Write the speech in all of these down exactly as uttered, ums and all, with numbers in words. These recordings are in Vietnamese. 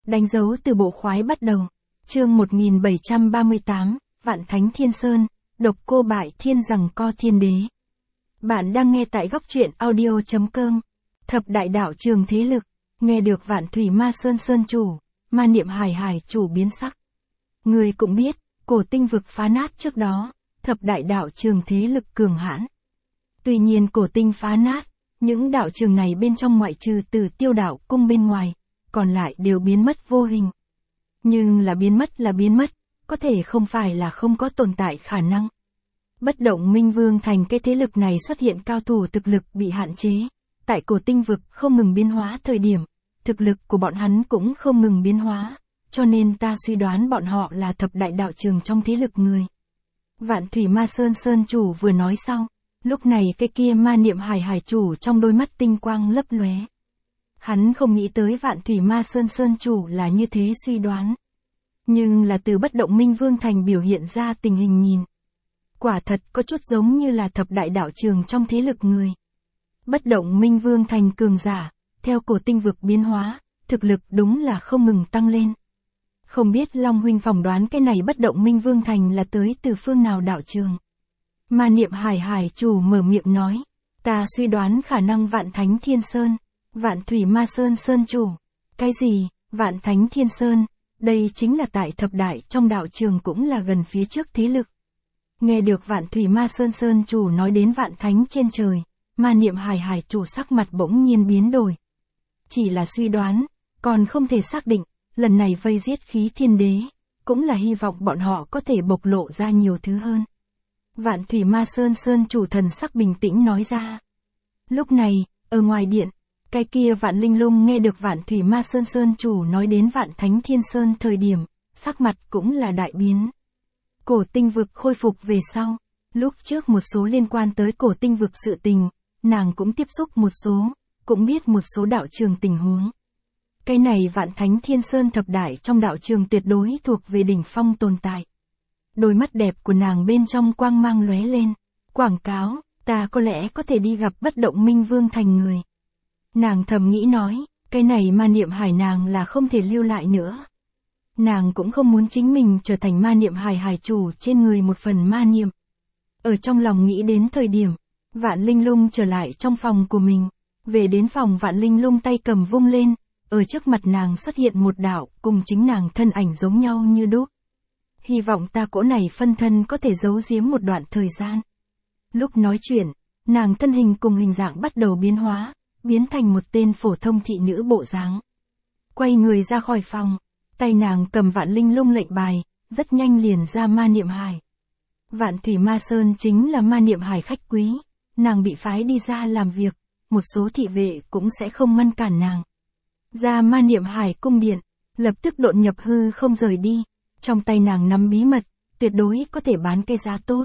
Đánh dấu từ bộ khoái bắt đầu. Chương một nghìn bảy trăm ba mươi tám, Vạn Thánh Thiên Sơn, độc cô bại thiên rằng co thiên đế. Bạn đang nghe tại góc truyện audio chấm com. Thập đại đạo trường thế lực, nghe được Vạn Thủy Ma Sơn Sơn chủ, Ma Niệm Hải Hải chủ biến sắc. Người cũng biết, cổ tinh vực phá nát trước đó, thập đại đạo trường thế lực cường hãn. Tuy nhiên cổ tinh phá nát, những đạo trường này bên trong ngoại trừ từ Tiêu Đạo Cung bên ngoài, còn lại đều biến mất vô hình. Nhưng là biến mất là biến mất, có thể không phải là không có tồn tại khả năng. Bất động Minh Vương thành cái thế lực này xuất hiện cao thủ thực lực bị hạn chế, tại cổ tinh vực không ngừng biến hóa thời điểm, thực lực của bọn hắn cũng không ngừng biến hóa, cho nên ta suy đoán bọn họ là thập đại đạo trường trong thế lực người. Vạn Thủy Ma Sơn Sơn chủ vừa nói xong, lúc này cái kia Ma Niệm Hải Hải chủ trong đôi mắt tinh quang lấp lóe. Hắn không nghĩ tới Vạn Thủy Ma Sơn Sơn chủ là như thế suy đoán. Nhưng là từ bất động Minh Vương thành biểu hiện ra tình hình nhìn. Quả thật có chút giống như là thập đại đạo trường trong thế lực người. Bất động Minh Vương thành cường giả, theo cổ tinh vực biến hóa, thực lực đúng là không ngừng tăng lên. Không biết Long huynh phỏng đoán cái này bất động Minh Vương thành là tới từ phương nào đạo trường. Ma Niệm Hải Hải chủ mở miệng nói, ta suy đoán khả năng Vạn Thánh Thiên Sơn, Vạn Thủy Ma Sơn Sơn chủ. Cái gì, Vạn Thánh Thiên Sơn, đây chính là tại thập đại trong đạo trường cũng là gần phía trước thế lực. Nghe được Vạn Thủy Ma Sơn Sơn chủ nói đến Vạn Thánh trên trời, Ma Niệm Hải Hải chủ sắc mặt bỗng nhiên biến đổi. Chỉ là suy đoán, còn không thể xác định, lần này vây giết khí thiên đế, cũng là hy vọng bọn họ có thể bộc lộ ra nhiều thứ hơn. Vạn Thủy Ma Sơn Sơn chủ thần sắc bình tĩnh nói ra. Lúc này, ở ngoài điện, cái kia Vạn Linh Lung nghe được Vạn Thủy Ma Sơn Sơn chủ nói đến Vạn Thánh Thiên Sơn thời điểm, sắc mặt cũng là đại biến. Cổ tinh vực khôi phục về sau, lúc trước một số liên quan tới cổ tinh vực sự tình, nàng cũng tiếp xúc một số, cũng biết một số đạo trường tình huống. Cái này Vạn Thánh Thiên Sơn thập đại trong đạo trường tuyệt đối thuộc về đỉnh phong tồn tại. Đôi mắt đẹp của nàng bên trong quang mang lóe lên, quảng cáo, ta có lẽ có thể đi gặp bất động Minh Vương thành người. Nàng thầm nghĩ nói, cái này Ma Niệm Hải nàng là không thể lưu lại nữa. Nàng cũng không muốn chính mình trở thành Ma Niệm Hải Hải chủ trên người một phần ma niệm. Ở trong lòng nghĩ đến thời điểm, Vạn Linh Lung trở lại trong phòng của mình. Về đến phòng Vạn Linh Lung tay cầm vung lên, ở trước mặt nàng xuất hiện một đạo cùng chính nàng thân ảnh giống nhau như đúc. Hy vọng ta cỗ này phân thân có thể giấu giếm một đoạn thời gian. Lúc nói chuyện, nàng thân hình cùng hình dạng bắt đầu biến hóa, biến thành một tên phổ thông thị nữ bộ dáng. Quay người ra khỏi phòng, tay nàng cầm Vạn Linh Lung lệnh bài, rất nhanh liền ra Ma Niệm Hải. Vạn Thủy Ma Sơn chính là Ma Niệm Hải khách quý, nàng bị phái đi ra làm việc, một số thị vệ cũng sẽ không ngăn cản nàng. Ra Ma Niệm Hải cung điện, lập tức độn nhập hư không rời đi, trong tay nàng nắm bí mật, tuyệt đối có thể bán cái giá tốt.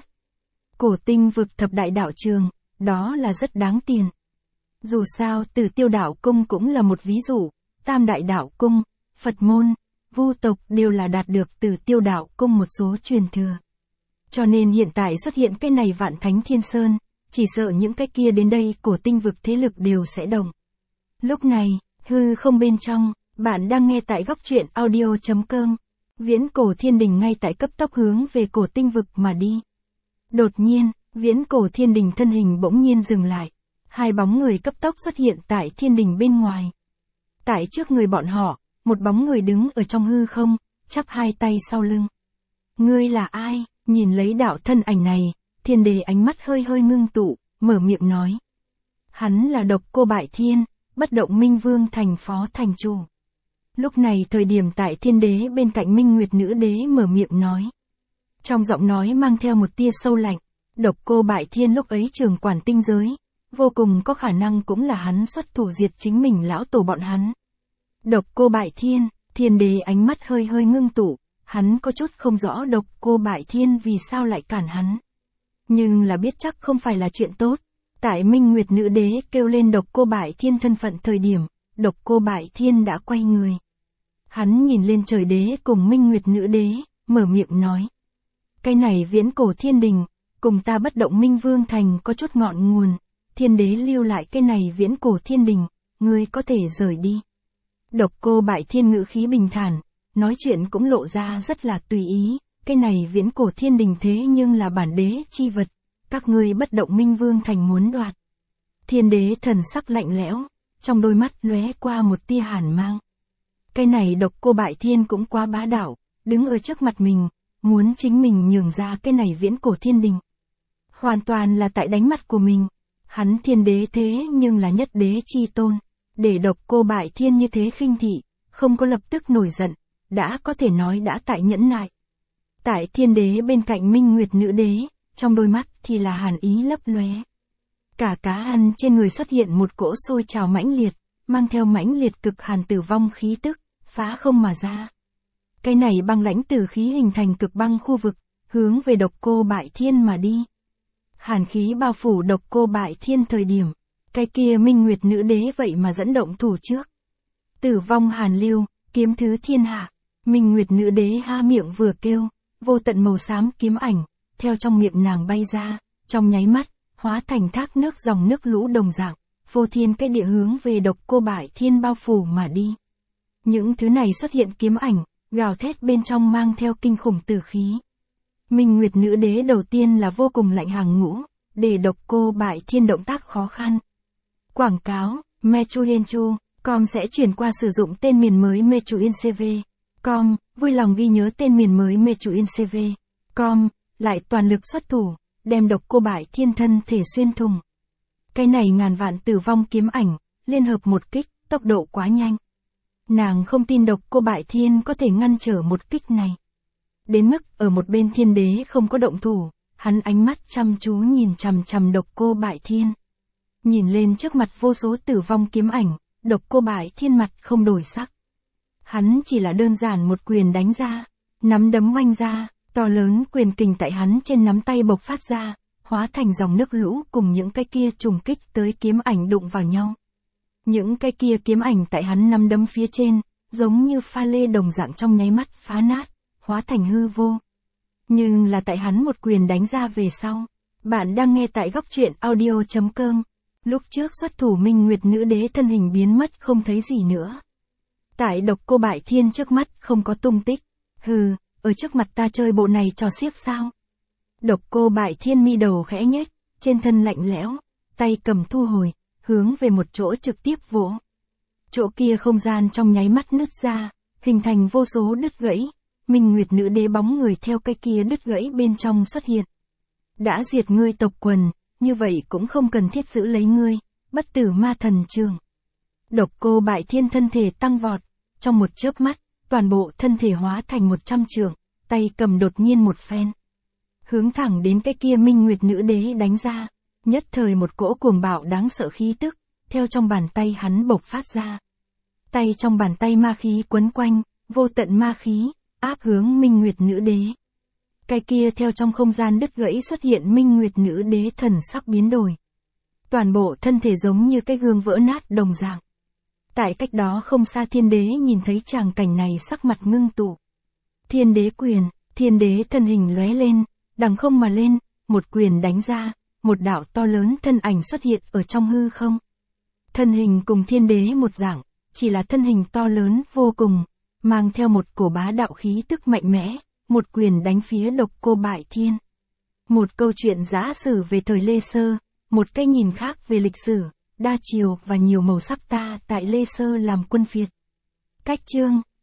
Cổ tinh vực thập đại đạo trường, đó là rất đáng tiền. Dù sao từ Tiêu Đạo Cung cũng là một ví dụ, Tam Đại Đạo Cung, Phật môn, Vu tộc đều là đạt được từ Tiêu Đạo Cung một số truyền thừa. Cho nên hiện tại xuất hiện cái này Vạn Thánh Thiên Sơn, chỉ sợ những cái kia đến đây cổ tinh vực thế lực đều sẽ đồng. Lúc này, hư không bên trong, bạn đang nghe tại góc truyện audio chấm com. Viễn cổ thiên đình ngay tại cấp tốc hướng về cổ tinh vực mà đi. Đột nhiên, viễn cổ thiên đình thân hình bỗng nhiên dừng lại. Hai bóng người cấp tốc xuất hiện tại thiên đình bên ngoài. Tại trước người bọn họ, một bóng người đứng ở trong hư không, chắp hai tay sau lưng. Ngươi là ai? Nhìn lấy đạo thân ảnh này, thiên đế ánh mắt hơi hơi ngưng tụ, mở miệng nói. Hắn là độc cô bại thiên, bất động Minh Vương thành phó thành chủ. Lúc này thời điểm tại thiên đế bên cạnh Minh Nguyệt nữ đế mở miệng nói. Trong giọng nói mang theo một tia sâu lạnh, độc cô bại thiên lúc ấy trưởng quản tinh giới, vô cùng có khả năng cũng là hắn xuất thủ diệt chính mình lão tổ bọn hắn. Độc cô bại thiên, thiên đế ánh mắt hơi hơi ngưng tụ, hắn có chút không rõ độc cô bại thiên vì sao lại cản hắn. Nhưng là biết chắc không phải là chuyện tốt. Tại Minh Nguyệt nữ đế kêu lên độc cô bại thiên thân phận thời điểm, độc cô bại thiên đã quay người. Hắn nhìn lên trời đế cùng Minh Nguyệt nữ đế, mở miệng nói. Cái này viễn cổ thiên đình, cùng ta bất động Minh Vương thành có chút ngọn nguồn. Thiên đế lưu lại cái này viễn cổ thiên đình, ngươi có thể rời đi. Độc Cô Bại Thiên ngữ khí bình thản, nói chuyện cũng lộ ra rất là tùy ý, cái này viễn cổ thiên đình thế nhưng là bản đế chi vật, các ngươi bất động Minh Vương thành muốn đoạt. Thiên đế thần sắc lạnh lẽo, trong đôi mắt lóe qua một tia hàn mang. Cái này Độc Cô Bại Thiên cũng quá bá đạo, đứng ở trước mặt mình, muốn chính mình nhường ra cái này viễn cổ thiên đình. Hoàn toàn là tại đánh mặt của mình, hắn thiên đế thế nhưng là nhất đế chi tôn, để Độc Cô Bại Thiên như thế khinh thị, không có lập tức nổi giận, đã có thể nói đã tại nhẫn nại. Tại thiên đế bên cạnh Minh Nguyệt nữ đế, trong đôi mắt thì là hàn ý lấp lóe. Cả cá ăn trên người xuất hiện một cỗ sôi trào mãnh liệt, mang theo mãnh liệt cực hàn tử vong khí tức, phá không mà ra. Cái này băng lãnh tử khí hình thành cực băng khu vực, hướng về Độc Cô Bại Thiên mà đi. Hàn khí bao phủ Độc Cô Bại Thiên thời điểm, cái kia Minh Nguyệt nữ đế vậy mà dẫn động thủ trước. Tử vong hàn lưu, kiếm thứ thiên hạ, Minh Nguyệt nữ đế ha miệng vừa kêu, vô tận màu xám kiếm ảnh, theo trong miệng nàng bay ra, trong nháy mắt, hóa thành thác nước dòng nước lũ đồng dạng, vô thiên cái địa hướng về Độc Cô Bại Thiên bao phủ mà đi. Những thứ này xuất hiện kiếm ảnh, gào thét bên trong mang theo kinh khủng tử khí. Minh Nguyệt nữ đế đầu tiên là vô cùng lạnh hàng ngũ, để Độc Cô Bại Thiên động tác khó khăn. Quảng cáo, Mechuyenchu, com sẽ chuyển qua sử dụng tên miền mới Mechuincv. Com, vui lòng ghi nhớ tên miền mới Mechuincv. Com, lại toàn lực xuất thủ, đem Độc Cô Bại Thiên thân thể xuyên thủng. Cái này ngàn vạn tử vong kiếm ảnh, liên hợp một kích, tốc độ quá nhanh. Nàng không tin Độc Cô Bại Thiên có thể ngăn trở một kích này. Đến mức ở một bên thiên đế không có động thủ, hắn ánh mắt chăm chú nhìn chằm chằm Độc Cô Bại Thiên. Nhìn lên trước mặt vô số tử vong kiếm ảnh, Độc Cô Bại Thiên mặt không đổi sắc. Hắn chỉ là đơn giản một quyền đánh ra, nắm đấm oanh ra, to lớn quyền kình tại hắn trên nắm tay bộc phát ra, hóa thành dòng nước lũ cùng những cái kia trùng kích tới kiếm ảnh đụng vào nhau. Những cái kia kiếm ảnh tại hắn nắm đấm phía trên, giống như pha lê đồng dạng trong nháy mắt phá nát, hóa thành hư vô. Nhưng là tại hắn một quyền đánh ra về sau. Bạn đang nghe tại góc truyện audio chấm com. Lúc trước xuất thủ Minh Nguyệt nữ đế thân hình biến mất không thấy gì nữa. Tại Độc Cô Bại Thiên trước mắt không có tung tích. Hừ, ở trước mặt ta chơi bộ này trò xiếc sao? Độc Cô Bại Thiên mi đầu khẽ nhếch, trên thân lạnh lẽo, tay cầm thu hồi, hướng về một chỗ trực tiếp vỗ. Chỗ kia không gian trong nháy mắt nứt ra, hình thành vô số đứt gãy. Minh Nguyệt nữ đế bóng người theo cái kia đứt gãy bên trong xuất hiện. Đã diệt ngươi tộc quần, như vậy cũng không cần thiết giữ lấy ngươi, bất tử ma thần trường. Độc Cô Bại Thiên thân thể tăng vọt, trong một chớp mắt, toàn bộ thân thể hóa thành một trăm trượng, tay cầm đột nhiên một phen. Hướng thẳng đến cái kia Minh Nguyệt nữ đế đánh ra, nhất thời một cỗ cuồng bạo đáng sợ khí tức, theo trong bàn tay hắn bộc phát ra. Tay trong bàn tay ma khí quấn quanh, vô tận ma khí, áp hướng Minh Nguyệt nữ đế. Cái kia theo trong không gian đứt gãy xuất hiện Minh Nguyệt nữ đế thần sắc biến đổi. Toàn bộ thân thể giống như cái gương vỡ nát đồng dạng. Tại cách đó không xa thiên đế nhìn thấy tràng cảnh này sắc mặt ngưng tụ. Thiên đế quyền, thiên đế thân hình lóe lên, đằng không mà lên, một quyền đánh ra, một đạo to lớn thân ảnh xuất hiện ở trong hư không. Thân hình cùng thiên đế một dạng, chỉ là thân hình to lớn vô cùng, mang theo một cổ bá đạo khí tức mạnh mẽ, một quyền đánh phía Độc Cô Bại Thiên. Một câu chuyện giả sử về thời Lê Sơ, một cái nhìn khác về lịch sử, đa chiều và nhiều màu sắc ta tại Lê Sơ làm quân phiệt. Cách chương,